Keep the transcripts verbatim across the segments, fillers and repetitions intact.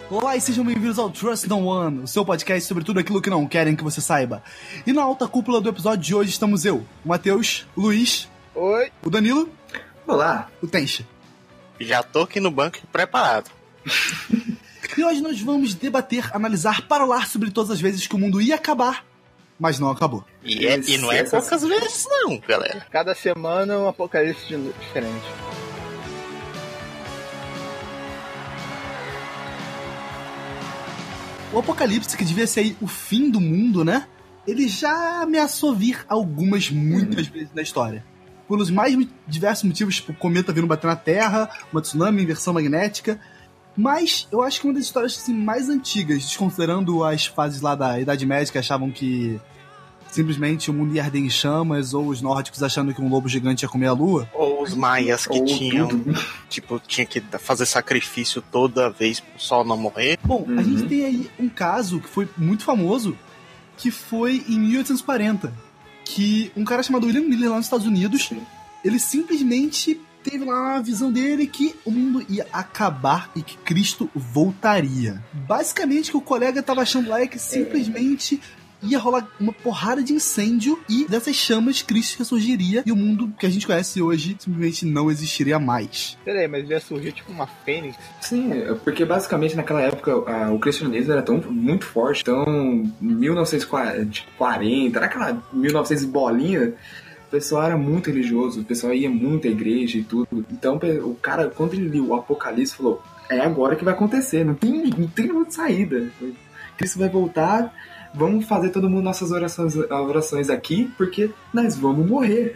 Olá e sejam bem-vindos ao Trust No One, o seu podcast sobre tudo aquilo que não querem que você saiba. E na alta cúpula do episódio de hoje estamos eu, o Matheus, o Luiz, oi, o Danilo, olá, o Tenchi. Já tô aqui no banco preparado. E hoje nós vamos debater, analisar, parolar sobre todas as vezes que o mundo ia acabar, mas não acabou. E, é, e não é poucas vezes não, galera. Cada semana um apocalipse diferente. O apocalipse, que devia ser aí o fim do mundo, né? Ele já ameaçou vir algumas, muitas uhum. vezes na história. Pelos mais diversos motivos, tipo, cometa vindo bater na Terra, uma tsunami, inversão magnética. Mas eu acho que uma das histórias assim, mais antigas, desconsiderando as fases lá da Idade Média, que achavam que simplesmente o mundo ia arder em chamas, ou os nórdicos achando que um lobo gigante ia comer a lua. Ou os maias que ou tinham, tudo. tipo, tinha que fazer sacrifício toda vez pro sol não morrer. Bom, uhum. a gente tem aí um caso que foi muito famoso, que foi em mil oitocentos e quarenta, que um cara chamado William Miller lá nos Estados Unidos, ele simplesmente teve lá a visão dele que o mundo ia acabar e que Cristo voltaria. Basicamente, o que o colega tava achando lá é que simplesmente ia rolar uma porrada de incêndio e dessas chamas Cristo ressurgiria e o mundo que a gente conhece hoje simplesmente não existiria mais. Peraí, mas ia surgir tipo uma fênix? Sim, porque basicamente naquela época a, o cristianismo era tão muito forte, então mil novecentos e quarenta, naquela mil e novecentos bolinha, o pessoal era muito religioso, o pessoal ia muito à igreja e tudo. Então o cara, quando ele liu o Apocalipse, falou, é agora que vai acontecer, não tem, não tem outra saída. Cristo vai voltar, vamos fazer todo mundo nossas orações, orações aqui, porque nós vamos morrer.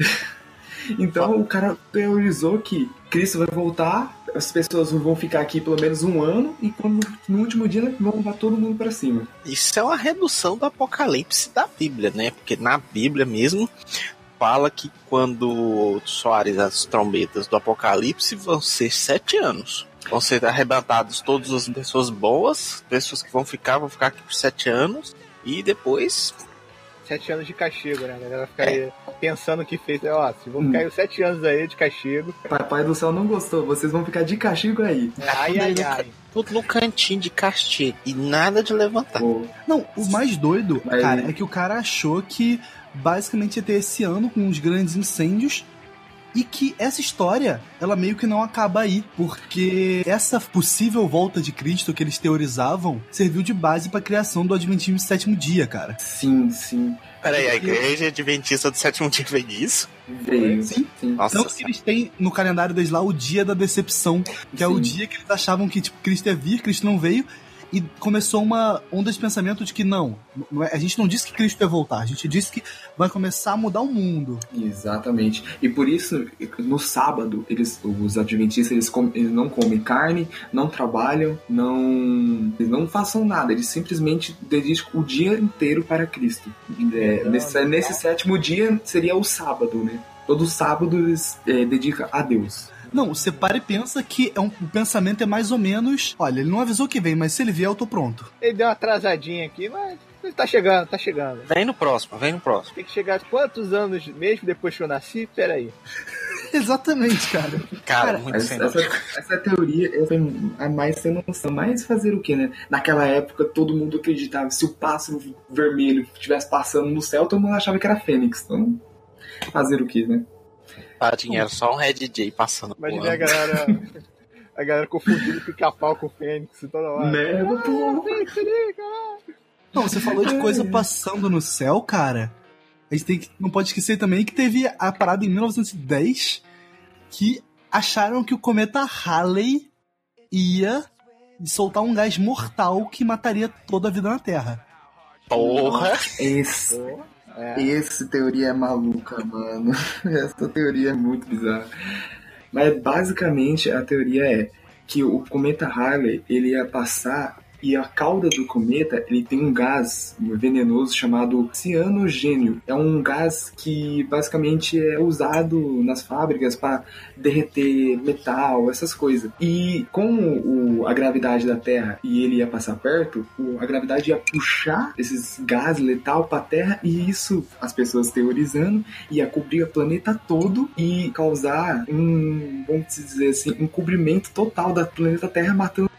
Então o cara teorizou que Cristo vai voltar, as pessoas vão ficar aqui pelo menos um ano, e quando, no último dia vão levar todo mundo pra cima. Isso é uma redução do Apocalipse da Bíblia, né? Porque na Bíblia mesmo fala que quando soarem as trombetas do Apocalipse vão ser sete anos. Vão ser arrebatados todas as pessoas boas, pessoas que vão ficar, vão ficar aqui por sete anos, e depois... Sete anos de castigo, né? A galera fica aí pensando o que fez. Ó, se vão ficar hum. sete anos aí de castigo... Papai do céu não gostou, vocês vão ficar de castigo aí. Ai, ai, ai. Tudo no cantinho de castigo, e nada de levantar. Oh. Não, o mais doido, Mas... cara, é que o cara achou que basicamente ia ter esse ano com uns grandes incêndios e que essa história, ela meio que não acaba aí, porque essa possível volta de Cristo que eles teorizavam serviu de base para a criação do Adventismo do Sétimo Dia, cara. Sim, sim. Peraí, a igreja adventista do sétimo dia veio disso? Veio. Sim. sim. Nossa, então que eles têm no calendário deles lá o dia da decepção, que sim. é o dia que eles achavam que tipo, Cristo ia vir, Cristo não veio. E começou uma onda de pensamento de que não, não é, a gente não disse que Cristo ia voltar, a gente disse que vai começar a mudar o mundo. Exatamente. E por isso, no sábado, eles, os adventistas, eles, com, eles não comem carne, não trabalham, não, eles não façam nada, eles simplesmente dedicam o dia inteiro para Cristo. É, nesse, nesse sétimo dia seria o sábado, né? Todo sábado eles é, dedicam a Deus. Não, você para e pensa que é um, o pensamento é mais ou menos... Olha, ele não avisou que vem, mas se ele vier, eu tô pronto. Ele deu uma atrasadinha aqui, mas tá chegando, tá chegando. Vem no próximo, vem no próximo. Tem que chegar quantos anos mesmo depois que eu nasci? Peraí. Exatamente, cara. Cara, cara muito essa, essa, essa teoria é a mais sem noção. Mas fazer o quê, né? Naquela época, todo mundo acreditava. Se o pássaro vermelho estivesse passando no céu, todo mundo achava que era Fênix. Então, fazer o quê, né? Tadinho, era só um Red J passando. Imagina a galera, a galera confundindo pica-pau com o Fênix toda hora. Né? Não, você falou de coisa passando no céu, cara. A gente tem que, não pode esquecer também que teve a parada em mil novecentos e dez que acharam que o cometa Halley ia soltar um gás mortal que mataria toda a vida na Terra. Porra! Esse... É. Essa teoria é maluca, mano. Essa teoria é muito bizarra. Mas basicamente a teoria é que o cometa Halley, ele ia passar e a cauda do cometa, ele tem um gás venenoso chamado cianogênio. É um gás que basicamente é usado nas fábricas para derreter metal, essas coisas. E com o, a gravidade da Terra e ele ia passar perto, o, a gravidade ia puxar esses gases letal para a Terra e isso, as pessoas teorizando, ia cobrir o planeta todo e causar um, vamos dizer assim, um cobrimento total da planeta Terra, matando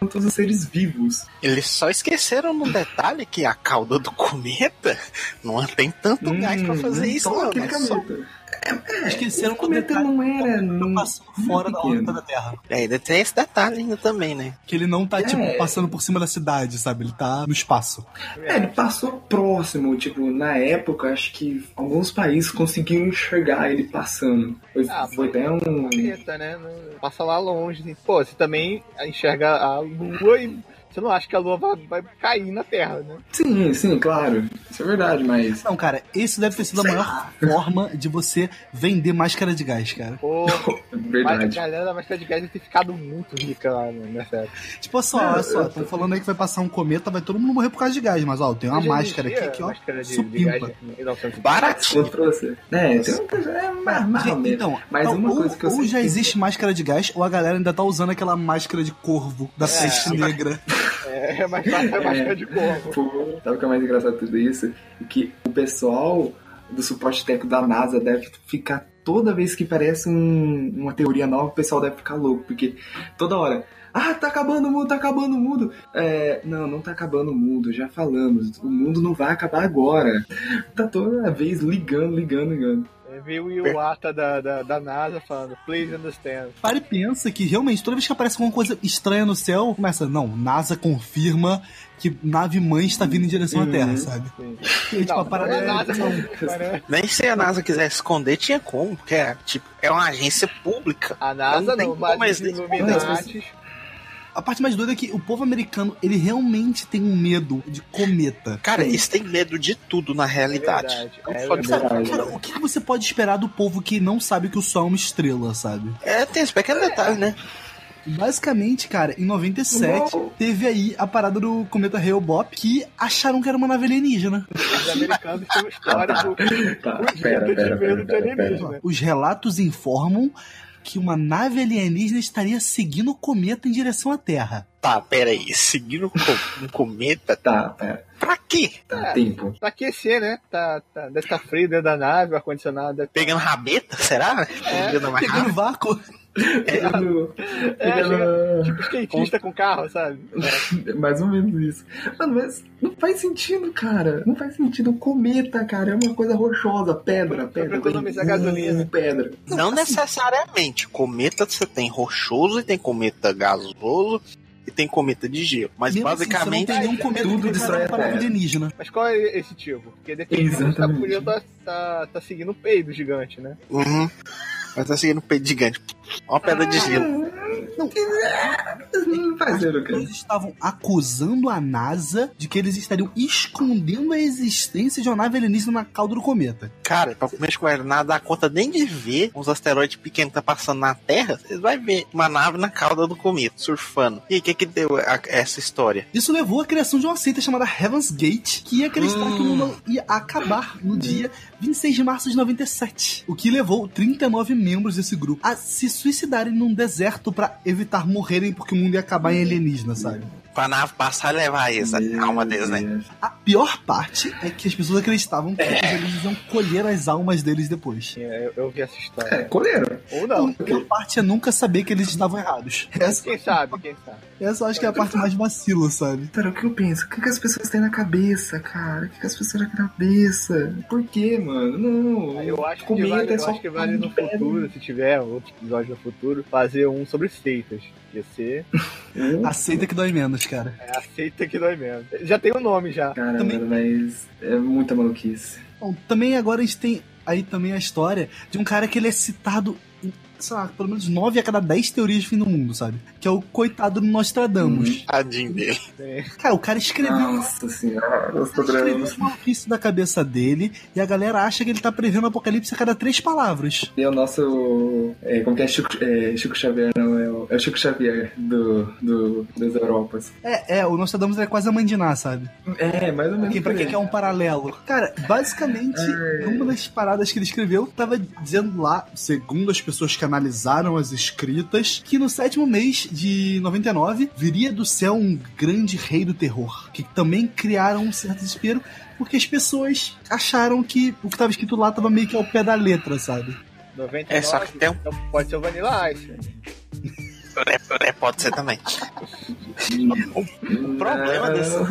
todos os seres vivos. Eles só esqueceram no detalhe que a cauda do cometa não tem tanto Hum, gás pra fazer isso, só não. aquele É só... cometa. É, Esqueceram o cometa do detalhe, não era Não num- passando fora da pequeno. órbita da Terra. É, ainda tem esse detalhe ainda também, né? Que ele não tá, É. tipo, passando por cima da cidade, sabe? Ele tá no espaço. É, ele passou próximo, tipo, na época, acho que alguns países conseguiram enxergar ele passando. Foi, Ah, foi até um... Planeta, né? Não- Passa lá longe. Assim. Pô, você também enxerga a Lua e você não acha que a Lua vai, vai cair na Terra, né? Sim, sim, claro. Isso é verdade, mas... Não, cara, esse deve ter sido a maior forma de você vender máscara de gás, cara. Pô, mas a Verdade. galera da Máscara de Gás deve ter ficado muito rica lá né, nessa época. Tipo, só, olha só, estão falando aí que vai passar um cometa, vai todo mundo morrer por causa de gás, mas ó, tem uma Já máscara existia aqui que, ó, máscara de, de supimpa. gás em mil novecentos e Baratinho. Contra você. É, tem uma coisa... É mais, mais ou menos. Então, Mas então, uma ou, coisa que eu ou sei já que- existe máscara de gás, ou a galera ainda tá usando aquela máscara de corvo da peste negra. É, é mais fácil a máscara de corvo. Pô, sabe o que é mais engraçado de tudo isso? Que o pessoal do suporte técnico da NASA deve ficar, toda vez que parece um- uma teoria nova, o pessoal deve ficar louco, porque toda hora, ah, tá acabando o mundo, tá acabando o mundo. É, não, não tá acabando o mundo, já falamos, o mundo não vai acabar agora. Tá toda vez ligando, ligando, ligando. É, veio o Iwata da, da, da NASA falando, please understand. Para e pensa que realmente toda vez que aparece alguma coisa estranha no céu, começa, não, NASA confirma que nave mãe está vindo em direção à Terra, sabe? Sim. E, tipo, a parada não é é- nada, não. mas, né? Nem se a NASA quisesse esconder, tinha como, porque é, tipo, é uma agência pública. A NASA Não tem não, como mas eles- os Illuminatis... A parte mais doida é que o povo americano, ele realmente tem um medo de cometa. Cara, eles têm medo de tudo na realidade. verdade, Não é só de- Sabe, verdade. cara, o que você pode esperar do povo que não sabe que o Sol é uma estrela, sabe? É, tem esse pequeno detalhe, né? Basicamente, cara, em noventa e sete, Uau. teve aí a parada do cometa Hale-Bopp, que acharam que era uma nave alienígena. Os americanos têm uma história do Tá, fugido pera, de pera, medo pera, de pera, pera. alienígena. Os relatos informam que uma nave alienígena estaria seguindo o cometa em direção à Terra. Tá, pera aí. Seguindo um co- um cometa, Tá, pera. pra quê? Tá, É. tempo. Pra aquecer, né? Tá, tá, deve estar frio dentro da nave, o ar-condicionado deve Pegando rabeta, será? Pegando uma Pegando rabeta? vácuo. Pegando, É, pegando- tipo skatista com carro, sabe? Mais ou menos isso. Mano, mas não faz sentido, cara. Não faz sentido. O cometa, cara, é uma coisa rochosa. Pedra, pedra. pra economizar Hum, gasolina. Pedra. Não necessariamente. Cometa você tem rochoso e tem cometa gasoso e tem cometa de gelo. Mas Mesmo assim, basicamente. você não tem nenhum cometa tudo que destrói vai a para Terra. alienígena. Mas qual é esse tipo? Porque depende do que tá, Exatamente. podia tá, tá, tá seguindo o peido gigante, né? Uhum. Mas tá seguindo um peito gigante. Uma pedra de gelo. Não faz zero, cara. Eles estavam acusando a NASA de que eles estariam escondendo a existência de uma nave alienígena na cauda do cometa. Cara, pra comer com nada dá conta nem de ver uns asteroides pequenos que tá passando na Terra. Vocês vão ver uma nave na cauda do cometa, surfando. E aí, o que que deu a- essa história? Isso levou à criação de uma seita chamada Heaven's Gate, que ia acreditar Hum. que o mundo ia acabar no dia vinte e seis de março de noventa e sete. O que levou trinta e nove membros desse grupo a se suicidarem num deserto pra evitar morrerem porque o mundo ia acabar em alienígena, sabe? Pra nave passar e levar eles, a alma deles, né? Deus. A pior parte é que as pessoas acreditavam que os alienígenas iam colher as almas deles depois. É, Eu, eu vi essa É, história. coleiro. Ou não. A pior parte é nunca saber que eles estavam errados. Essa, Quem sabe, quem sabe. essa eu acho que é a parte mais vacila, sabe? Cara, o que eu penso? O que, que as pessoas têm na cabeça, cara? O que, que as pessoas têm na cabeça? Por quê, mano? Não. Eu acho que Cometa vale, é eu só acho que vale no pedra. futuro, se tiver outro episódio no futuro, fazer um sobre seitas. Ia ser Aceita que dói menos, cara. é a seita que dói mesmo. Já tem o nome já. Cara, Também- mano, mas é muita maluquice. Bom, também agora a gente tem aí também a história de um cara que ele é citado em, sei lá, pelo menos nove a cada dez teorias de fim do mundo, sabe? Que é o coitado do Nostradamus. Tadinho dele. Cara, o cara escreveu, Nossa senhora, o nossa cara escreveu drama. esse maluquice da cabeça dele e a galera acha que ele tá prevendo o apocalipse a cada três palavras. E é o nosso. É, como que é Chico, é Chico Xavier, não? É o, é o Chico Xavier do, do, das Europas. É, é, o Nostradamus é quase a mãe de Ná, sabe? É, mais ou menos. Quem, pra por quem aí. quer um paralelo. Cara, basicamente, Ai. uma das paradas que ele escreveu tava dizendo lá, segundo as pessoas que analisaram as escritas, que no sétimo mês de noventa e nove viria do céu um grande rei do terror, que também criaram um certo desespero porque as pessoas acharam que o que tava escrito lá tava meio que ao pé da letra, sabe? noventa e nove, É, só que tem um- então pode ser o Vanilla Ice. É, é, pode ser também. O problema dessas...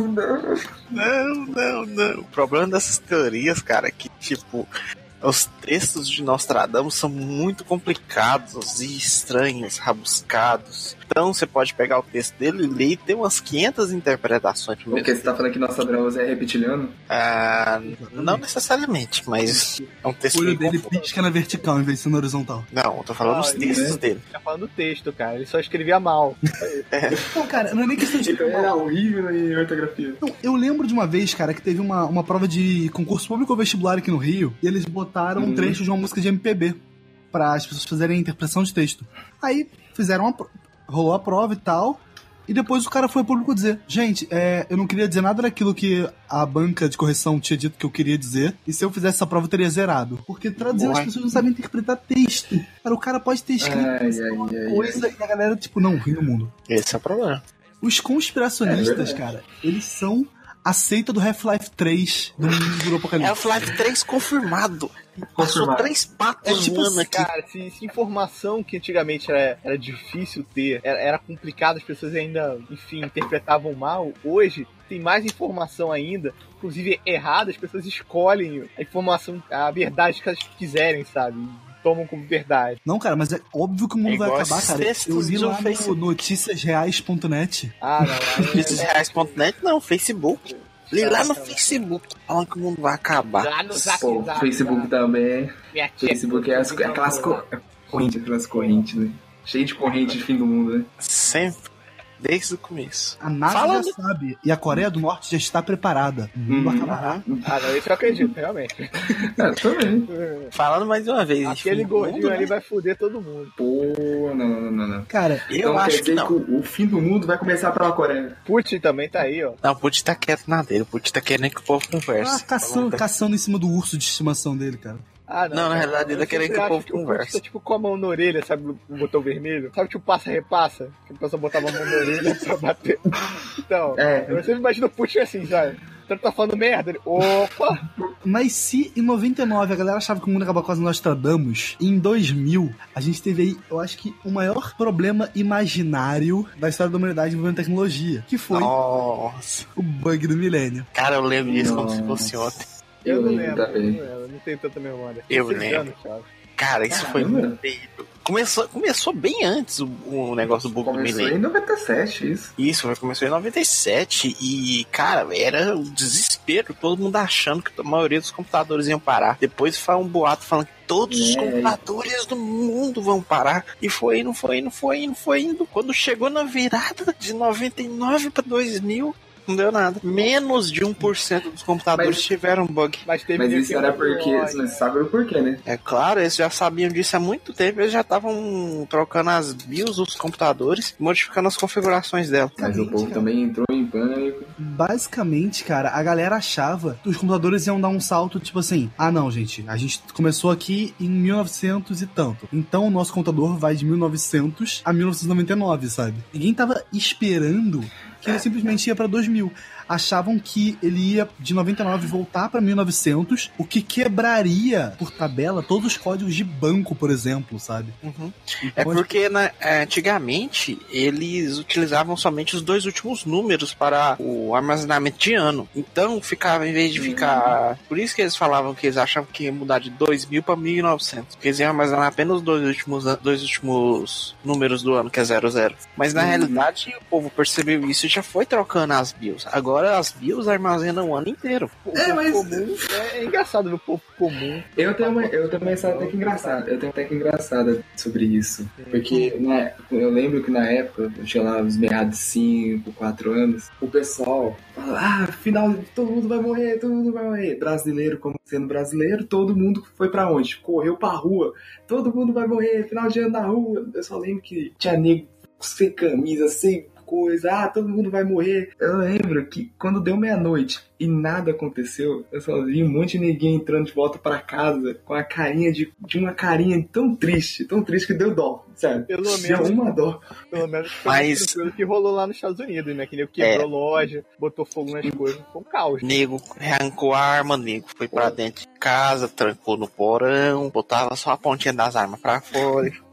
Não, não, não. O problema dessas teorias, cara, é que, tipo, os textos de Nostradamus são muito complicados e estranhos, rabuscados. Então você pode pegar o texto dele e ler e ter umas quinhentas interpretações. Porque você tá falando que Nostradamus é reptiliano? Ah, não necessariamente, mas é um texto O olho bem dele confuso. pisca na vertical em vez de ser na horizontal. Não, eu tô falando Ah, dos textos né? dele. Tá falando do texto, cara. Ele só escrevia mal. Não, cara, não é nem questão de... Então era horrível em ortografia. Não, eu lembro de uma vez, cara, que teve uma, uma prova de concurso público ou vestibular aqui no Rio, e eles botaram um Uhum. trecho de uma música de M P B para as pessoas fazerem a interpretação de texto. Aí fizeram a, pro- rolou a prova e tal, e depois o cara foi ao público dizer: gente, é, eu não queria dizer nada daquilo que a banca de correção tinha dito que eu queria dizer, e se eu fizesse essa prova eu teria zerado. Porque traduzindo as Uai. pessoas não sabem interpretar texto. Cara, o cara pode ter escrito Ai, uma ai, ai, coisa e a galera, tipo, não, ri no mundo. Esse é o problema. Os É conspiracionistas, verdade. cara, eles são a seita do Half-Life três do mundo do Apocalipse. Half-Life três confirmado. Passou Confirmado. três patos É tipo voando aqui. Cara, se, se informação que antigamente era, era difícil ter, era, era complicado, as pessoas ainda, enfim, interpretavam mal, hoje tem mais informação ainda, inclusive errada, as pessoas escolhem a informação, a verdade que elas quiserem, sabe? Tomam como verdade. Não, cara, mas é óbvio que o mundo É vai igual acabar, esses cara. textos Eu li de um lá no Facebook. noticias reais ponto net. Ah, não. aí- Notícias reais ponto net, não, Facebook. Li lá no Exatamente. Facebook, falando que o mundo vai acabar. Lá no Zap Pô, Zap, Facebook lá. também. Minha tia- Facebook é, as, é aquelas co- é correntes, aquelas correntes, né? Cheio de corrente de fim do mundo, né? Sempre. Desde o começo. A NASA Fala já sabe. E a Coreia do Norte já está preparada. O mundo Uhum. acabará. Ah, não, isso eu acredito, realmente. É, também. Falando mais uma vez. Aquele enfim, gordinho mundo, né? ali vai foder todo mundo. Pô, não, não, não, não. Cara, Eu Então quer acho que dizer não. que o, o fim do mundo vai começar pela Coreia. Putin também tá aí, ó. Não, o Putin tá quieto na dele. O Putin tá querendo que o povo converse. ah, caçando, caçando em cima do urso de estimação dele, cara. Ah, não. Não, na cara, realidade, ele eu tá querendo sempre que o acho povo Putin converse. tá tipo com a mão na orelha, sabe, o botão vermelho? Sabe, tipo, passa-repassa? Que a pessoa botava a mão na orelha pra bater. Então, É. eu sempre imagino o Putin assim, sabe? Então ele tá falando merda, ele, opa! Mas se em noventa e nove a galera achava que o mundo ia acabar com as Nostradamus, em dois mil a gente teve aí, eu acho que o maior problema imaginário da história da humanidade envolvendo tecnologia, que foi Nossa. o bug do milênio. Cara, eu lembro disso como se Nossa. fosse ontem. Eu não lembro lembro, também. eu não lembro, eu não tenho tanta memória. Eu Seis lembro. anos, Thiago. Cara, isso foi Caramba. muito terrível. Começou, começou bem antes o, o negócio do bug do Começou milênio. em noventa e sete, isso. Isso, foi- começou em noventa e sete e, cara, era o desespero, todo mundo achando que a maioria dos computadores iam parar. Depois foi um boato falando que todos os É. computadores do mundo vão parar. E foi indo, foi indo, foi indo, foi indo. Quando chegou na virada de noventa e nove para dois mil, não deu nada. Menos de um por cento dos computadores Mas- tiveram bug. Mas teve Mas nego isso que era mandou, porque. olha, Você não sabe o porquê, né? É claro, eles já sabiam disso há muito tempo, eles já estavam trocando as BIOS dos computadores, modificando as configurações dela. Mas o povo cara. também entrou em pânico. Basicamente, cara, a galera achava que os computadores iam dar um salto, tipo assim, ah não, gente, a gente começou aqui em mil e novecentos e tanto, então o nosso computador vai de mil e novecentos a mil novecentos e noventa e nove, sabe? Ninguém tava esperando que ele simplesmente ia pra dois mil. Achavam que ele ia de noventa e nove voltar pra mil e novecentos, o que quebraria, por tabela, todos os códigos de banco, por exemplo, sabe? Uhum. Então, É porque né, antigamente eles utilizavam somente os dois últimos números para o armazenamento de ano. Então ficava, em vez de ficar. Por isso que eles falavam que eles achavam que ia mudar de dois mil para mil e novecentos. Porque eles iam armazenar apenas os dois últimos, an- dois últimos números do ano, que é zero zero. Mas na Uhum. realidade o povo percebeu isso e já foi trocando as BIOS. Agora as BIOS armazenam o ano inteiro. O É, povo mas- comum, é, é engraçado ver o povo comum. Eu tenho uma, eu tenho uma história até que engraçada. Eu tenho até que engraçada sobre isso. Porque na, eu lembro que na época, eu tinha lá uns meados de cinco, quatro anos, o pessoal fala, ah, final, todo mundo vai morrer, todo mundo vai morrer. Brasileiro, como sendo brasileiro, todo mundo foi pra onde? Correu pra rua. Todo mundo vai morrer, final de ano na rua. Eu só lembro que tinha nego sem camisa, sem coisa, ah, todo mundo vai morrer. Eu lembro que quando deu meia-noite e nada aconteceu, eu só vi um monte de ninguém entrando de volta pra casa com a carinha de, de uma carinha tão triste, tão triste que deu dó, sabe? Pelo Deu menos, uma dó. pelo menos foi Mas- mais tranquilo que rolou lá nos Estados Unidos, né? Que nego quebrou loja, botou fogo nas coisas, foi um caos. Nego arrancou a arma, nego foi pra dentro de casa, trancou no porão, botava só a pontinha das armas pra fora.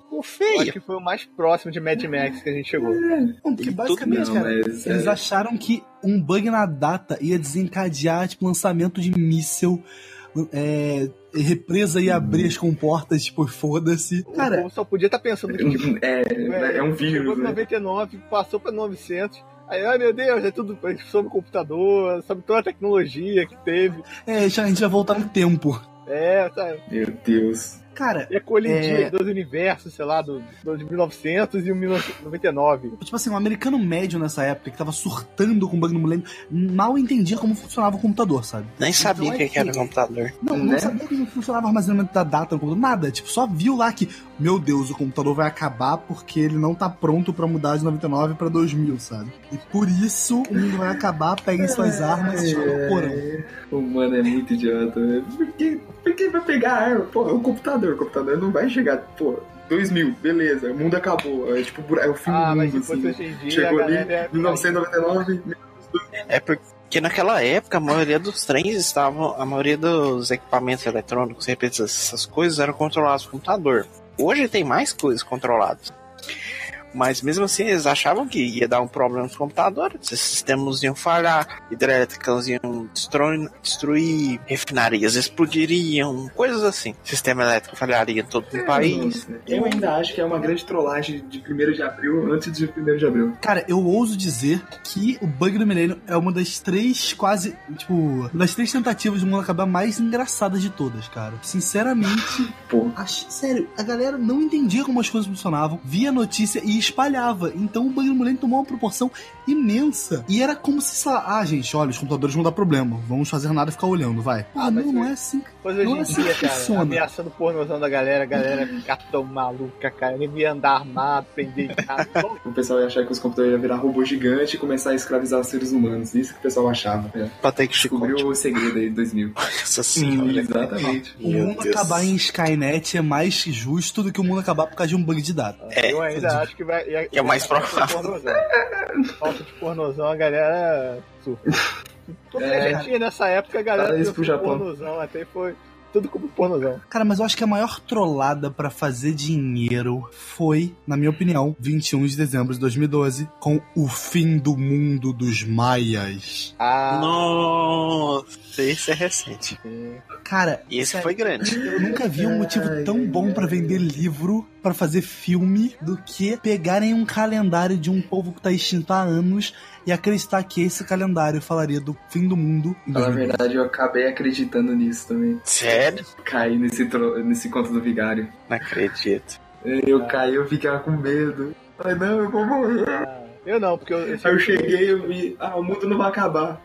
Ficou Acho feio. que foi o mais próximo de Mad Max que a gente chegou. Não, porque basicamente, Não, cara, mas, eles é. acharam que um bug na data ia desencadear, tipo, lançamento de míssil, é, represa ia abrir as comportas, tipo, foda-se. O Cara, povo só podia estar pensando que, tipo, É, é um chegou vírus, em né? noventa e nove, passou pra novecentos. Aí, ai meu Deus, é tudo sobre computador, sobre toda a tecnologia que teve. é, já- a gente vai voltar no tempo. É, sabe? Meu Deus. Cara, Ia colidir É. dois universos, sei lá, do, do de mil e novecentos e o mil novecentos e noventa e nove. tipo assim, um americano médio nessa época que tava surtando com bug no milênio, mal entendia como funcionava o computador, sabe? Nem sabia o Então, que, que era computador. Não, não Né? sabia como funcionava o armazenamento da data no computador, nada. Tipo, só viu lá que, meu Deus, o computador vai acabar porque ele não tá pronto pra mudar de noventa e nove pra dois mil, sabe? E por isso o mundo vai acabar, peguem suas armas e escolham o porão. O mano é muito idiota, né? Por que, por que vai pegar a arma? Pô, o computador, o computador não vai chegar, pô, dois mil, beleza, o mundo acabou. É tipo, é o fim Ah, do mas mundo, se fosse assim. hoje em dia, Chegou a ali, galera ia mil novecentos e noventa e nove, É porque naquela época a maioria dos trens estavam. A maioria dos equipamentos eletrônicos, repetir essas coisas, eram controlados por computador. Hoje tem mais coisas controladas. Mas mesmo assim eles achavam que ia dar um problema nos computadores, esses sistemas iam falhar, hidrelétricas iam destruir, destruir, refinarias explodiriam, coisas assim. Sistema elétrico falharia em todo o país. Nossa, eu ainda acho que é uma grande trollagem de primeiro de abril antes de primeiro de abril. Cara, eu ouso dizer que o bug do milênio é uma das três, quase, tipo, uma das três tentativas do mundo acabar mais engraçadas de todas, cara. Sinceramente, Pô, ach... sério, a galera não entendia como as coisas funcionavam, via a notícia e espalhava. Então o bug do milênio tomou uma proporção imensa. E era como se, sei lá, ah, gente, olha, os computadores vão dar problema, vamos fazer nada e ficar olhando, vai. Ah, Ah, mas não, não foi- é assim. Pois hoje Não é em assim dia, que cara, funciona. ameaçando o pornozão da galera, a galera ficar tão maluca, cara. Nem ia andar armado, prender em casa. o pessoal ia achar que os computadores iam virar robô gigante e começar a escravizar os seres humanos. Isso que o pessoal achava. É. Pra ter que Descobriu chicote. o segredo aí de dois mil. Nossa senhora. Exatamente. O Meu mundo Deus. acabar em Skynet é mais justo do que o mundo acabar por causa de um bug de data. É, Eu ainda acho que vai. Ia, é o mais ia falta de provável. pornozão. Falta de pornozão, a galera surta. Tudo que a É. gente tinha nessa época, a galera Fala isso pro pensou Japão. pornozão, até foi tudo como pornozão. Cara, mas eu acho que a maior trollada pra fazer dinheiro foi, na minha opinião, vinte e um de dezembro de dois mil e doze, com o fim do mundo dos maias. Ah, Nossa, esse é recente. Cara, E esse sério, foi grande. eu nunca vi um motivo tão bom pra vender livro, pra fazer filme, do que pegarem um calendário de um povo que tá extinto há anos e acreditar que esse calendário falaria do fim do mundo em Na dois mil e doze. verdade, eu acabei acreditando nisso também. Sério? Caí nesse, tro... nesse conto do vigário. Não acredito. Eu caí, eu ficava com medo. Ai, não, eu vou morrer. eu não, porque eu, eu, Aí eu cheguei, eu vi, ah, o mundo não vai acabar.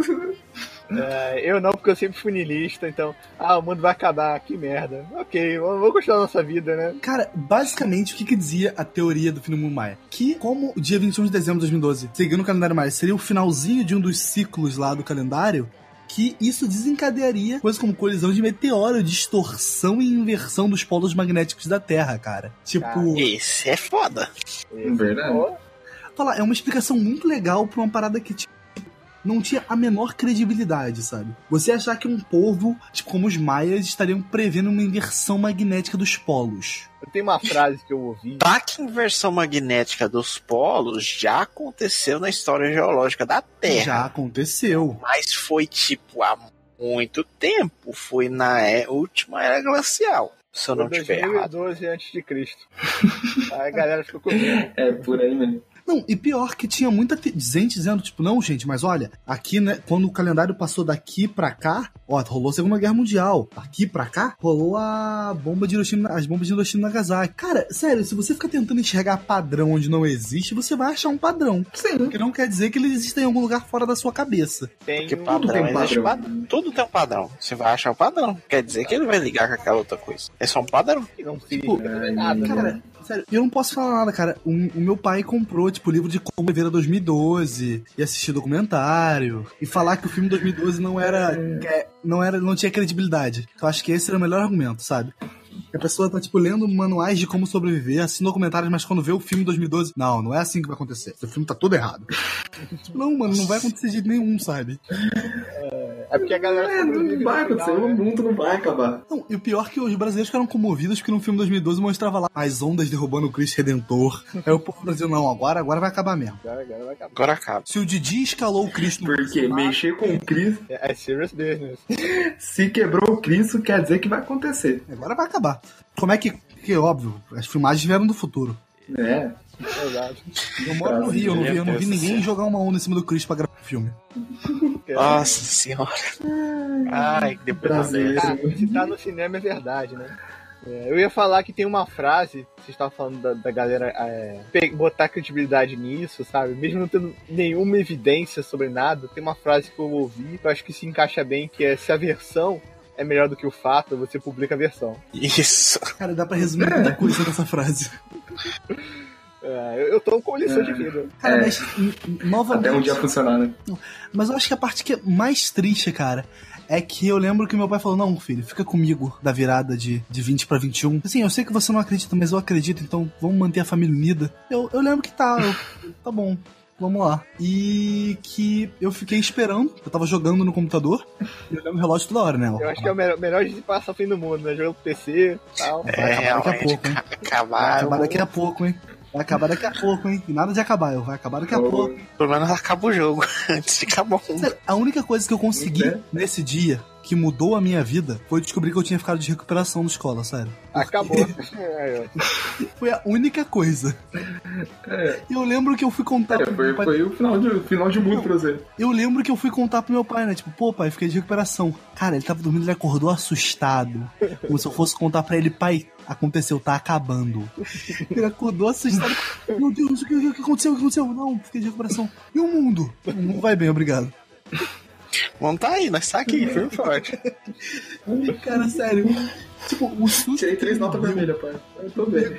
É, eu não, porque eu sempre fui niilista, então, ah, o mundo vai acabar, que merda. Ok, vamos vamos continuar a nossa vida, né? Cara, basicamente, o que, que dizia a teoria do fim do mundo maia? Que, como o dia vinte e um de dezembro de dois mil e doze, seguindo o calendário maia, seria o finalzinho de um dos ciclos lá do calendário, que isso desencadearia coisas como colisão de meteoro, distorção e inversão dos polos magnéticos da Terra, cara. Tipo, Esse é foda. Verdade. Pô, falar, é uma explicação muito legal pra uma parada que, tipo, não tinha a menor credibilidade, sabe? Você achar que um povo, tipo, como os maias, estariam prevendo uma inversão magnética dos polos. eu tenho uma frase que eu ouvi. Tá que inversão magnética dos polos já aconteceu na história geológica da Terra. Já aconteceu. Mas foi tipo há muito tempo. Foi na é- última era glacial. Se eu não Foi tiver errado. dois mil e doze antes de Cristo. Aí a galera ficou com medo. É, por aí mesmo. Não, e pior que tinha muita te- gente dizendo, tipo, não, gente, mas olha, aqui, né, quando o calendário passou daqui pra cá, ó, rolou a Segunda Guerra Mundial. Aqui pra cá, rolou a bomba de Hiroshima, as bombas de Hiroshima e Nagasaki. Cara, sério, se você ficar tentando enxergar padrão onde não existe, você vai achar um padrão. Sim. Que não quer dizer que ele existe em algum lugar fora da sua cabeça. Tem Porque um- padrão, tem um existe padrão. padrão. Tudo tem um padrão. Você vai achar o padrão. Quer dizer que ele vai ligar com aquela outra coisa. É só um padrão. que não Tipo, significa nada. Cara, sério, eu não posso falar nada, cara. O, o meu pai comprou, tipo, o livro de como viver a dois mil e doze e assistir documentário e falar que o filme dois mil e doze não era, é, não era, não tinha credibilidade. Eu acho que esse era o melhor argumento, sabe? A pessoa tá, tipo, lendo manuais de como sobreviver, assistindo documentários, mas quando vê o filme dois mil e doze, não, não é assim que vai acontecer. Esse filme tá todo errado. Tipo, não, mano, não vai acontecer de jeito nenhum, sabe? É porque a galera É, não vai acontecer, o mundo não vai acabar. Não, e o pior é que os brasileiros ficaram comovidos porque no filme dois mil e doze mostrava lá as ondas derrubando o Cristo Redentor. Aí o povo do Brasil, não, agora, agora vai acabar mesmo. Agora, agora vai acabar. Agora acaba. Se o Didi escalou o Cristo... no Porque Cristo lá, mexer com o Cristo, É, é serious business. se quebrou o Cristo, quer dizer que vai acontecer. agora vai acabar. Como é que... Que óbvio, as filmagens vieram do futuro. É. Exato. Eu moro no Rio, eu não vi, eu não vi Meu Deus ninguém do céu. jogar uma onda em cima do Cristo pra gravar o filme. Nossa senhora. Ai, que depois Brasileiro. Tá, se tá no cinema é verdade, né? É, eu ia falar que tem uma frase, vocês estavam falando da, da galera é, pe- botar credibilidade nisso, sabe? Mesmo não tendo nenhuma evidência sobre nada, tem uma frase que eu ouvi que eu acho que se encaixa bem, que é: se a versão é melhor do que o fato, você publica a versão. Isso. Cara, dá pra resumir muita coisa nessa frase. É, eu, eu tô com lição de vida. Cara, É. mas n- n- novamente... Até um dia funcionar, né? Mas eu acho que a parte que é mais triste, cara, é que eu lembro que meu pai falou: não, filho, fica comigo da virada de, de vinte pra vinte e um. Assim, eu sei que você não acredita, mas eu acredito, então vamos manter a família unida. Eu, eu lembro que tá, eu- tá bom, vamos lá. E que eu fiquei esperando, eu tava jogando no computador, e olhando o relógio toda hora, né? Eu acho que é o melhor, melhor de passar o fim do mundo, né? Jogando P C e tal. É, Vai acabar daqui a realmente. pouco, hein? Vai Acabar. acabar daqui a pouco, hein? Vai acabar daqui a pouco, hein? E nada de acabar, eu vai acabar daqui a Oh. pouco. Pelo menos acaba o jogo antes de acabar o mundo. Sério, a única coisa que eu consegui É. nesse dia que mudou a minha vida foi descobrir que eu tinha ficado de recuperação na escola, sério. Acabou. É, Foi a única coisa. É. E eu lembro que eu fui contar É, pro foi, meu pai. foi o final de, final de mundo pra você. Eu lembro que eu fui contar pro meu pai, né? Tipo, pô, pai, fiquei de recuperação. Cara, ele tava dormindo, ele acordou assustado. Como se eu fosse contar pra ele: pai, aconteceu, tá acabando. Ele acordou assustado. Meu Deus, o que, o que aconteceu? O que aconteceu? Não, fiquei de recuperação. E o mundo? O mundo vai bem, obrigado. Vamos tá aí, nós tá aqui, firme e forte. Cara, sério. Tipo, o susto. Tirei três notas vermelhas, pai. Eu tô bem.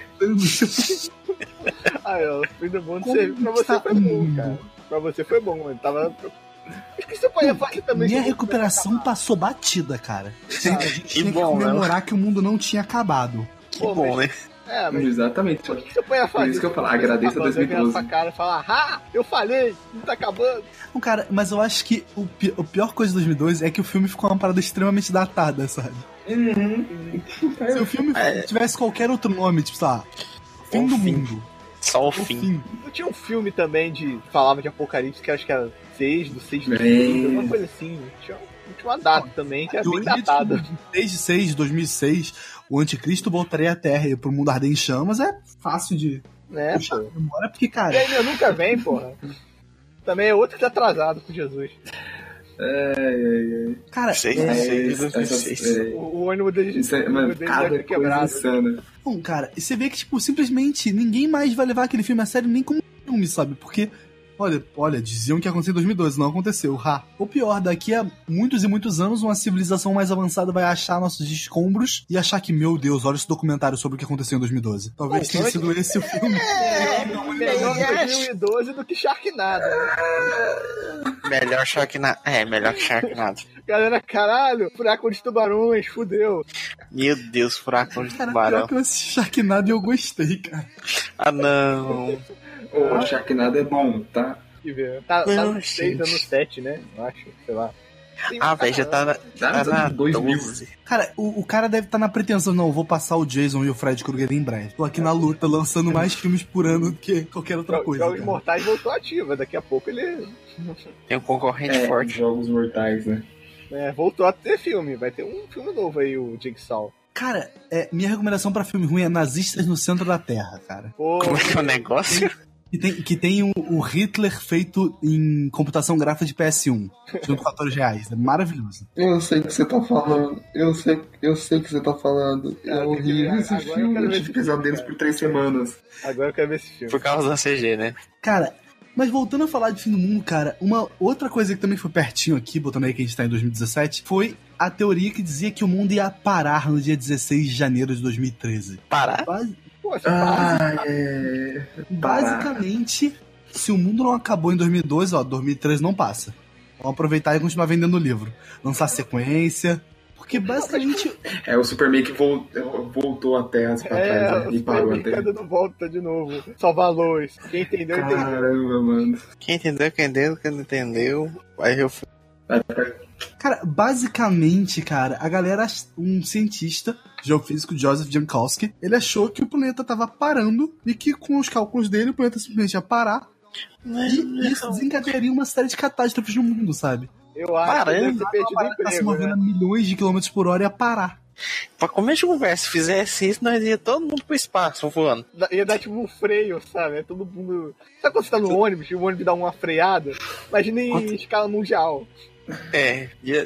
Ah, é, o fim do mundo Como serviu pra você, está foi o bom, mundo? cara. Pra você foi bom, mano. Tava. Acho que seu pai ia falar que também. Minha recuperação passou batida, cara. A gente Que tinha que bom, né? comemorar que o mundo não tinha acabado. Que Pô, bom, mas- né? É, mas. Exatamente. Por que seu pai ia fazer? isso que eu falo, agradeça dois mil e doze. Virar pra cara e falar: ah, eu falei, não tá acabando. Não, cara, mas eu acho que o, pi- a pior coisa de dois mil e doze é que o filme ficou uma parada extremamente datada, sabe? Uhum. Se o filme É. tivesse qualquer outro nome, tipo, sei lá, Fim O do fim. Mundo, Só o o fim. fim. Não tinha um filme também de. Falava de Apocalipse, que acho que era seis do seis do Bem. seis, uma coisa assim. Tinha, tinha uma data também, que era bem Teoria de datada. que Desde seis, dois mil e seis, o anticristo voltaria à Terra e pro mundo arder em chamas, é fácil de Né, puxar pô. a memória, porque, E cara, ainda nunca vem, porra. Também é outro que tá atrasado com Jesus. Ai, ai, ai. cara, Seis, é, seis, essas- dois mil e seis. é, O, o ônibus dele, Isso é, o mano, ônibus dele cada deve ter coisa quebrado. insana. bom, cara, e você vê que, tipo, simplesmente ninguém mais vai levar aquele filme a sério nem como filme, sabe? Porque, olha, olha, diziam que ia acontecer em dois mil e doze, não aconteceu. Ha. Ou pior, daqui a muitos e muitos anos, uma civilização mais avançada vai achar nossos escombros e achar que, meu Deus, olha esse documentário sobre o que aconteceu em dois mil e doze. Talvez Bom, tenha mas- sido esse o filme. É, melhor dois mil e doze do que Sharknado. Né? Melhor Sharknado. É, melhor que Sharknado. Galera, caralho, furacão de tubarões, fudeu. Meu Deus, furacão de Cara, pior tubarão. que eu assisti Sharknado e eu gostei, cara. Ah, não. O Sharknado é bom, tá? Que ver. Tá, tá Não, no seis, gente. no sete, né? Eu acho, sei lá. Tem- Ah, velho, já tá na, Já tá nos na anos dois mil. doze. Cara, o, o cara deve estar na pretensão, não, eu vou passar o Jason e o Fred Krueger em breve. Tô aqui na luta, lançando mais filmes por ano do que qualquer outra Jo- coisa. Jogos cara. Mortais voltou ativa, daqui a pouco ele Tem um concorrente É, forte. jogos mortais, né? é, voltou a ter filme. Vai ter um filme novo aí, o Jigsaw. Cara, é, minha recomendação pra filme ruim é Nazistas no Centro da Terra, cara. Pô, Como é que é o negócio? Que tem, que tem o, o Hitler feito em computação gráfica de P S um, junto com atores reais. É maravilhoso. Eu sei o que você tá falando. Eu sei, eu sei o que você tá falando. Cara, tem que ver. Agora eu quero ver esse filme, pesadelos cara. por três semanas. agora eu quero ver esse filme. Por causa da C G, né? Cara, mas voltando a falar de Fim do Mundo, cara, uma outra coisa que também foi pertinho aqui, botando aí que a gente tá em dois mil e dezessete, foi a teoria que dizia que o mundo ia parar no dia dezesseis de janeiro de dois mil e treze. Parar? Basi- Pô, esse Ah, é. basicamente, se o mundo não acabou em dois mil e doze, ó, dois mil e treze não passa. Vamos aproveitar e continuar vendendo o livro. Lançar sequência. Porque basicamente. É, o Superman que vol- voltou a Terra pra É, trás, né? o E parou a Superman tá Terra. dando volta de novo. Salvar a luz. Quem entendeu, entendeu. Caramba, mano. Quem entendeu, quem entendeu, quem não entendeu. Aí eu fui. Vai pra, Cara, basicamente, cara, a galera, um cientista, geofísico Joseph Jankowski, ele achou que o planeta tava parando e que com os cálculos dele o planeta simplesmente ia parar e isso desencadearia uma série de catástrofes no mundo, sabe? Eu acho Parando. que deve ter perdido o Tá se emprego, movendo né? a milhões de quilômetros por hora e ia parar. Pra começo de conversa, se fizesse isso, nós ia todo mundo pro espaço voando. Da- Ia dar tipo um freio, sabe? É todo mundo... Sabe quando você tá no ônibus e o ônibus dá uma freada? Imagina em escala mundial. É, ia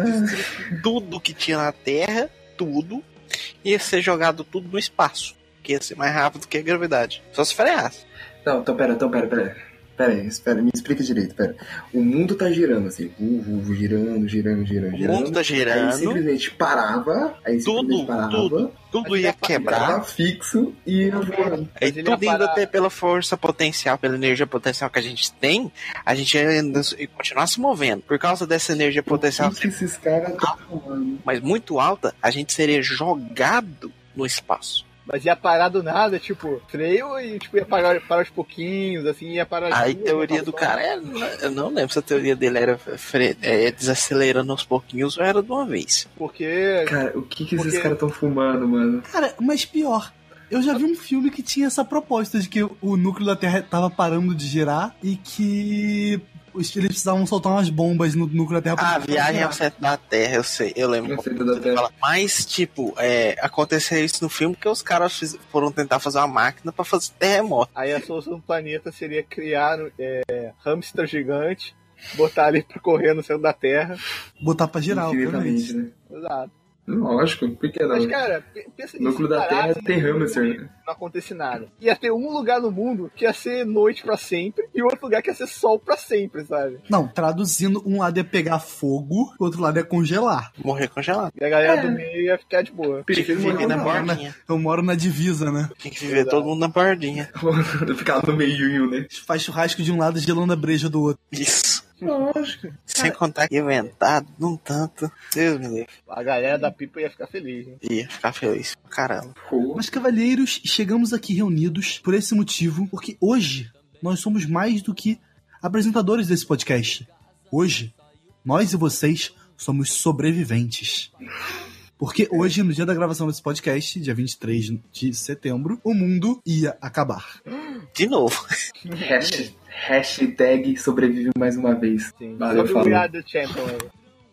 Ah, tudo que tinha na Terra, tudo, ia ser jogado tudo no espaço. Que ia ser mais rápido que a gravidade. Só se freasse. não, então pera, então pera, pera. Pera aí, espera, me explica direito, pera. O mundo tá girando assim, uh, uh, girando, girando, girando, O girando. mundo tá Aí girando, simplesmente parava, aí Tudo, simplesmente parava, tudo. tudo ia ficava quebrar. fixo e ia voando. Aí Mas ele ia tudo indo parar. até pela força potencial, pela energia potencial que a gente tem, a gente ia ainda continuar se movendo. Por causa dessa energia potencial O que, que esses caras estão falando? mas muito alta, a gente seria jogado no espaço. Mas ia parar do nada, tipo, freio e tipo, ia parar, parar aos pouquinhos, assim, ia parar... Aí a duas, teoria ia do passar. cara é. Eu não lembro se a teoria dele era fre- é, desacelerando aos pouquinhos ou era de uma vez. Porque... Cara, o que, que esses Porque- caras estão fumando, mano? Cara, mas pior, eu já vi um filme que tinha essa proposta de que o núcleo da Terra tava parando de girar e que os- eles precisavam soltar umas bombas no núcleo da Terra pra Ah, parar de viagem girar. ao centro da Terra, eu sei, eu lembro. No como centro da você Terra. fala. Mas, tipo, é, aconteceu isso no filme porque os caras fiz- foram tentar fazer uma máquina pra fazer terremoto. Aí a solução do planeta seria criar é, hamster gigante, botar ali pra correr no centro da Terra. Botar pra girar, Infinitamente, obviamente. né? Exato. Lógico, por que não? Mas, cara, p- pensa O núcleo da Terra parasse, tem hamster, né? não acontece nada. Ia ter um lugar no mundo que ia ser noite pra sempre e outro lugar que ia ser sol pra sempre, sabe? Não, traduzindo, um lado é pegar fogo, o outro lado é congelar. Morrer congelado. E a galera É. do meio ia ficar de boa. Tinha que viver na não, bordinha. Eu moro na divisa, né? Tinha que viver todo mundo na bordinha. Ficar no meio, né? Faz churrasco de um lado gelando a breja do outro. Isso. Lógico. Sem contar que inventado, num tanto. Deus me livre. A galera da pipa ia ficar feliz, hein? Ia ficar feliz pra caramba. Pô. Mas, cavalheiros, chegamos aqui reunidos por esse motivo, porque hoje nós somos mais do que apresentadores desse podcast. Hoje, nós e vocês somos sobreviventes. Porque hoje, no dia da gravação desse podcast, dia vinte e três de setembro, o mundo ia acabar. De novo. Hashtag, hashtag sobrevive mais uma vez. Sim. Valeu, Sobre o falou. lugar do Champion aí.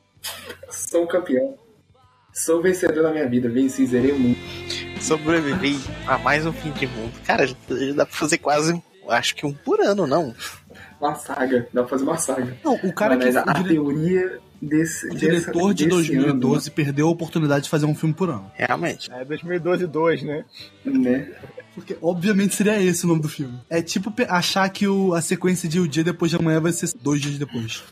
Sou um campeão. Sou vencedor na minha vida. Venci, zerei o mundo. Sobrevivi a mais um fim de mundo. Cara, já já dá pra fazer quase, um- acho que um por ano, não? Uma saga. Dá pra fazer uma saga. Não, o cara Mas que... a, o a dire- teoria desse... o diretor dessa, de desse dois mil e doze perdeu a oportunidade de fazer um filme por ano. Realmente. É dois mil e doze dois, né? ano, né? Porque, obviamente, seria esse o nome do filme. É tipo pe- achar que o, a sequência de O Dia Depois de Amanhã vai ser dois dias depois.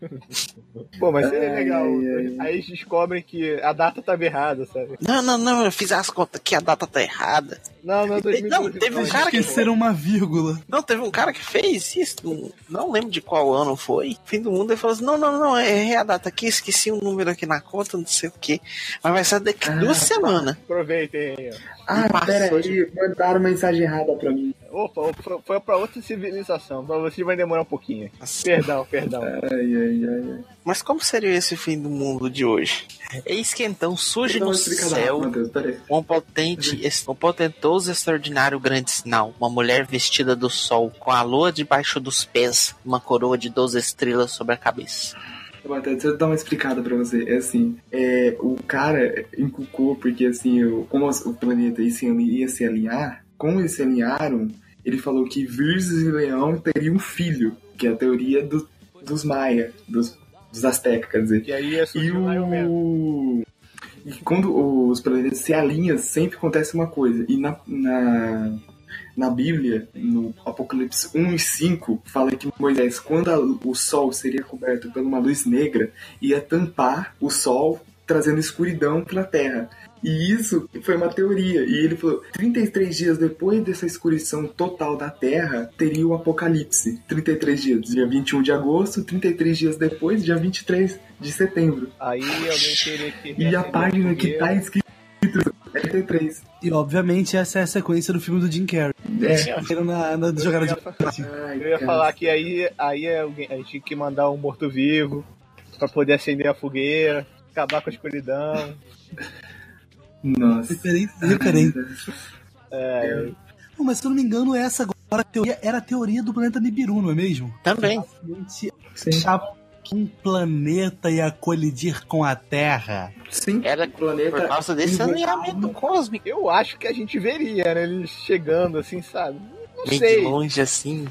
Pô, mas seria Ai, legal. ai, ai. Aí eles descobrem que a data tava errada, sabe? Não, não, não, eu fiz as contas que a data tá errada. Não, não é dois mil e doze. Não, teve um não. cara que- Esqueceram uma vírgula. Não, teve um cara que fez isso, não, não lembro de qual ano foi. Fim do mundo, ele falou assim: não, não, não, errei a data aqui, esqueci um número aqui na conta, não sei o que. Mas vai ser daqui Ah, duas tá. semanas. Aproveitem aí, ó. Ah, Passou pera de- aí. Mandaram mensagem errada pra mim. Opa, foi- foi pra outra civilização. Pra você vai demorar um pouquinho. Nossa. Perdão, perdão. Ai, ai, ai, ai. Mas como seria esse fim do mundo de hoje? Eis que então surge Dá no uma explicada, céu Matheus, pera aí. um potente, um potentoso, extraordinário grande sinal. Uma mulher vestida do sol, com a lua debaixo dos pés, uma coroa de doze estrelas sobre a cabeça. Matheus, deixa eu dar uma explicada pra você. É assim, é, o cara inculcou porque assim, o, como os- o planeta ia se, ia se alinhar, como eles se alinharam, ele falou que Virgem e Leão teriam um filho, que é a teoria do- dos Maia, dos, dos Aztecas, quer dizer. E aí ia E surgir o Lion Man. o... E quando os planetas se alinham, sempre acontece uma coisa. E na, na, na Bíblia, no Apocalipse um e cinco, fala que Moisés, quando a- o sol seria coberto por uma luz negra, ia tampar o sol, trazendo escuridão para a terra. E isso foi uma teoria. E ele falou, trinta e três dias depois dessa escuridão total da Terra, teria o Apocalipse. trinta e três dias, dia vinte e um de agosto, trinta e três dias depois, dia vinte e três de setembro. Aí alguém teria que. E a reacender página o que tá foguete. escrito é trinta e três. E, obviamente, essa é a sequência do filme do Jim Carrey. É. Era na, na jogada de... Ai, Eu ia cara. falar que aí, aí alguém, a gente tinha que mandar um morto-vivo pra poder acender a fogueira, acabar com a escuridão. Nossa. Referência, referência. É, Não, mas se eu não me engano, essa agora a teoria, era a teoria do planeta Nibiru, não é mesmo? Também. Basicamente, Sim. achava que um planeta ia colidir com a Terra. Sim. Era planeta por causa desse invocado. alinhamento cósmico. eu acho que a gente veria, né? Eles chegando assim, sabe? Não Meio de sei. longe assim.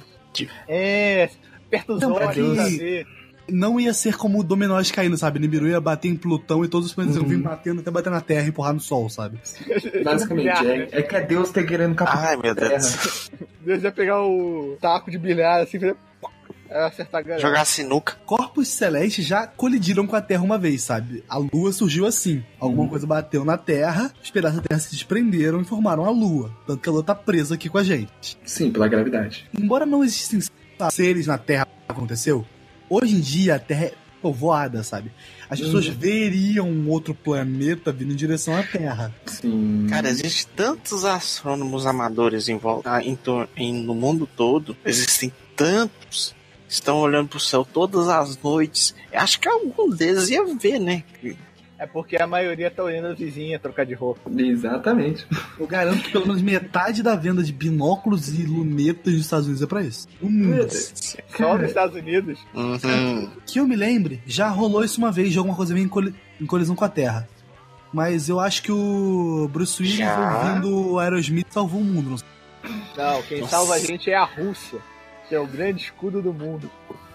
É, perto dos Não, olhos, porque- pra ver. Não ia ser como o dominós caindo, sabe? Nibiru ia bater em Plutão e todos os planetas Uhum. iam vir batendo até bater na Terra e empurrar no Sol, sabe? Basicamente, é, é que é Deus ter querendo capturar Ai, meu a Terra. Deus. Deus ia pegar o taco de bilhar assim, fazer... é, acertar a galera. Jogar sinuca. Corpos celestes já colidiram com a Terra uma vez, sabe? A Lua surgiu assim. Alguma coisa bateu na Terra, os pedaços da Terra se desprenderam e formaram a Lua. Tanto que a Lua tá presa aqui com a gente. Sim, pela gravidade. Embora não existem seres na Terra que aconteceu, hoje em dia a Terra é povoada, sabe? As pessoas Uhum. veriam um outro planeta vindo em direção à Terra. Sim. Cara, existem tantos astrônomos amadores em volta, em, tor- em- no mundo todo. Existem tantos que estão olhando pro céu todas as noites. Eu acho que algum deles ia ver, né? É porque a maioria tá olhando a vizinha trocar de roupa. Exatamente. Eu garanto que pelo menos metade da venda de binóculos e lunetas nos Estados Unidos é pra isso. No mundo. Só Cara. nos Estados Unidos. Uhum. Que eu me lembre, já rolou isso uma vez de alguma coisa meio em, coli- em colisão com a Terra. Mas eu acho que o Bruce Willis Já? ouvindo o Aerosmith salvou o mundo. Não sei. Não, quem Nossa. salva a gente é a Rússia, que é o grande escudo do mundo.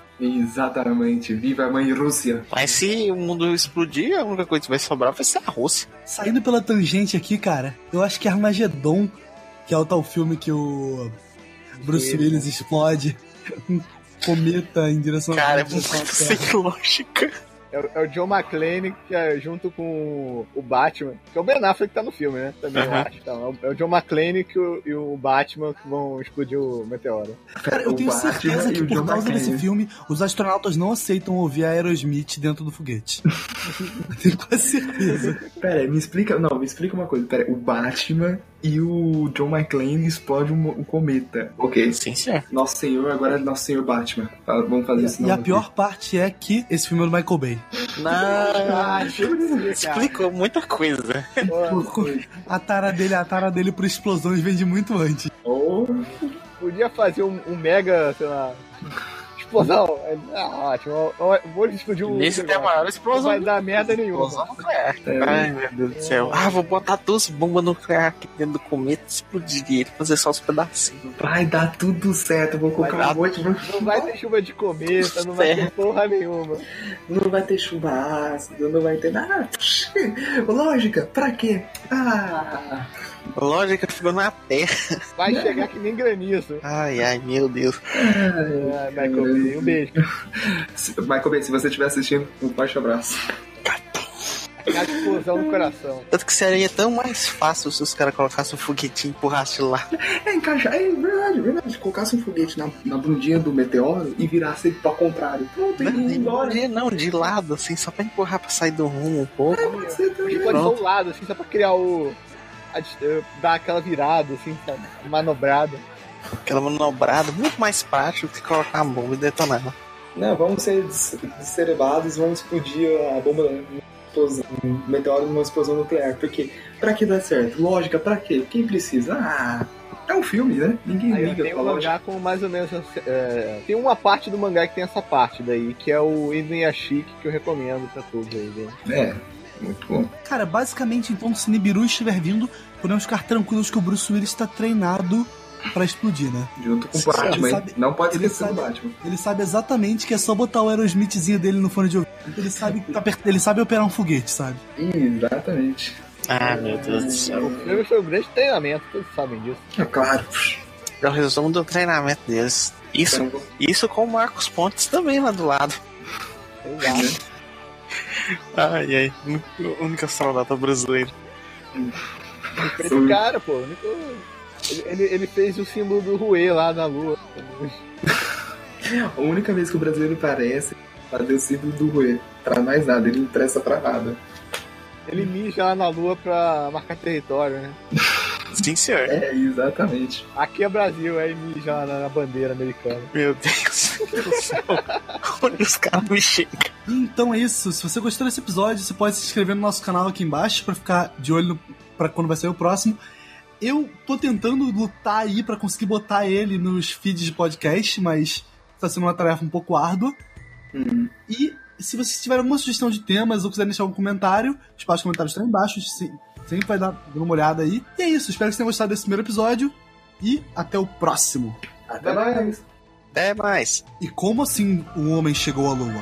Exatamente. Viva a mãe Rússia. Mas se o mundo explodir, a única coisa que vai sobrar vai ser a Rússia. Saindo pela tangente aqui, cara, eu acho que Armagedon, que é o tal filme que o Bruce Sim. Willis explode um cometa em direção Cara, é à muito Terra. sem lógica. É, o- é o John McClane, que é junto com o Batman, que é o Ben Affleck que tá no filme, né? Também eu Aham. acho. Então, é, o, é o John McClane que o, e o Batman que vão explodir o meteoro. Cara, eu O tenho Batman certeza e que o por John causa McClane. desse filme, os astronautas não aceitam ouvir a Aerosmith dentro do foguete. Eu tenho quase certeza. Pera aí, me explica. Não, me explica uma coisa. Pera aí, o Batman e o John McClane explodem um, um cometa. Ok. Sim, senhor. Nosso Senhor agora é Nosso Senhor Batman. Fala, vamos fazer isso. E a pior parte é que esse filme é do Michael Bay. Não, Ah, explicou muita coisa. A tara dele, a tara dele por explosões vem de muito antes. Oh, Podia fazer um, um mega, sei lá, explosão. Ah, ótimo. Eu Vou explodir um. Nesse tem a maior explosão. Não vai dar merda nenhuma. Explosão nuclear. É. Ai, meu Deus do céu. Ah, vou botar duas bombas nucleares aqui dentro do cometa e explodir ele, fazer só os pedacinhos. vai dar tudo certo. Vou colocar Vai um monte. Não vai ter chuva de cometa, não vai ter porra nenhuma. Não vai ter chuva ácida, não vai ter nada. Lógica, pra quê? Ah, Lógica ficou na terra. Vai chegar que nem granizo. Ai, ai, meu Deus. Ah, Michael Bay, um beijo. se- Michael Bay, se você estiver assistindo, um forte abraço. A explosão no coração. Tanto que seria tão mais fácil se os caras colocassem um foguetinho e empurrassem lá. É, encaixar, é verdade, verdade. Colocasse um foguete na, na bundinha do meteoro e virasse ele pra contrário. Pronto, ele ia embora. De, não, de lado, assim, só pra empurrar pra sair do rumo um pouco. Pode ser também. Pode ser o lado, assim, só pra criar o. a dis- eh, dar aquela virada, assim, sabe? Manobrada. Aquela manobrada, muito mais prático que colocar a bomba e detonar ela. Não, vamos ser des- descerebrados, vamos explodir a bomba, explosão, um meteoro numa explosão nuclear. Porque, pra que dar certo? Lógica, pra quê? Quem precisa? Ah, é um filme, né? Ninguém Aí liga tem pra um lógica. mangá com mais ou menos. é, tem uma parte do mangá que tem essa parte daí, que é o Inuyashiki, que eu recomendo pra todos aí, né? É, muito bom. Cara, basicamente, então, se Nibiru estiver vindo, podemos ficar tranquilos que o Bruce Willis está treinado pra explodir, né? Junto com o Sim, Batman, ele hein? sabe- Não pode ele esquecer do sabe- Batman. Ele sabe exatamente que é só botar o Aerosmithzinho dele no fone de ouvido. Ele sabe, que tá per- ele sabe operar um foguete, sabe? Exatamente. Ah, meu Deus do céu. O filme foi um grande treinamento, todos sabem disso. É claro. É o resumo do treinamento deles. Isso, Então, isso com o Marcos Pontes também lá do lado. Exato. Ai, ai. Única astronauta brasileira. Esse cara, pô, o único- ele, ele, ele fez o símbolo do Rue lá na lua. a única vez que o brasileiro aparece fazer o símbolo do Rui. Pra mais nada, ele não presta pra nada. Ele mija lá na lua pra marcar território, né? Sim, senhor. É, exatamente. Aqui é Brasil, aí mija na, na bandeira americana. Meu Deus do céu. Onde os caras me chegam? Então é isso. Se você gostou desse episódio, você pode se inscrever no nosso canal aqui embaixo pra ficar de olho no, pra quando vai sair o próximo. Eu tô tentando lutar aí pra conseguir botar ele nos feeds de podcast, mas tá sendo uma tarefa um pouco árdua. Uhum. E se vocês tiverem alguma sugestão de temas ou quiserem deixar algum comentário, os espaço de comentários estão aí embaixo. Sempre vai dar uma olhada aí. E é isso. Espero que vocês tenham gostado desse primeiro episódio. E até o próximo. Até mais. Até mais. E como assim o homem chegou à lua?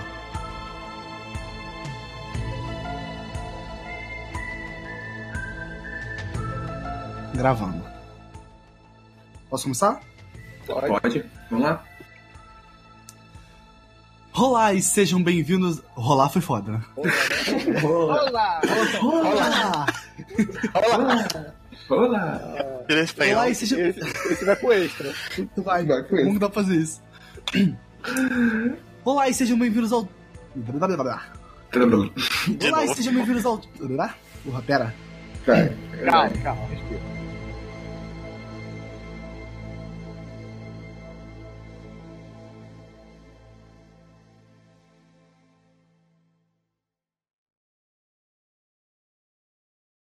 Gravando. Posso começar? Pode. Pode. Vamos lá. Olá e sejam bem-vindos. Rolar foi foda, né? Olá! Olá! Olá. Olá. Ele é espanhol. Olá e sejam. Esse, esse vai pro extra. Vai, Vai com como que dá pra fazer isso? Olá e sejam bem-vindos ao. Trabalho. De Olá e novo. sejam bem-vindos ao. Porra, pera. Vai. Calma, calma, respira.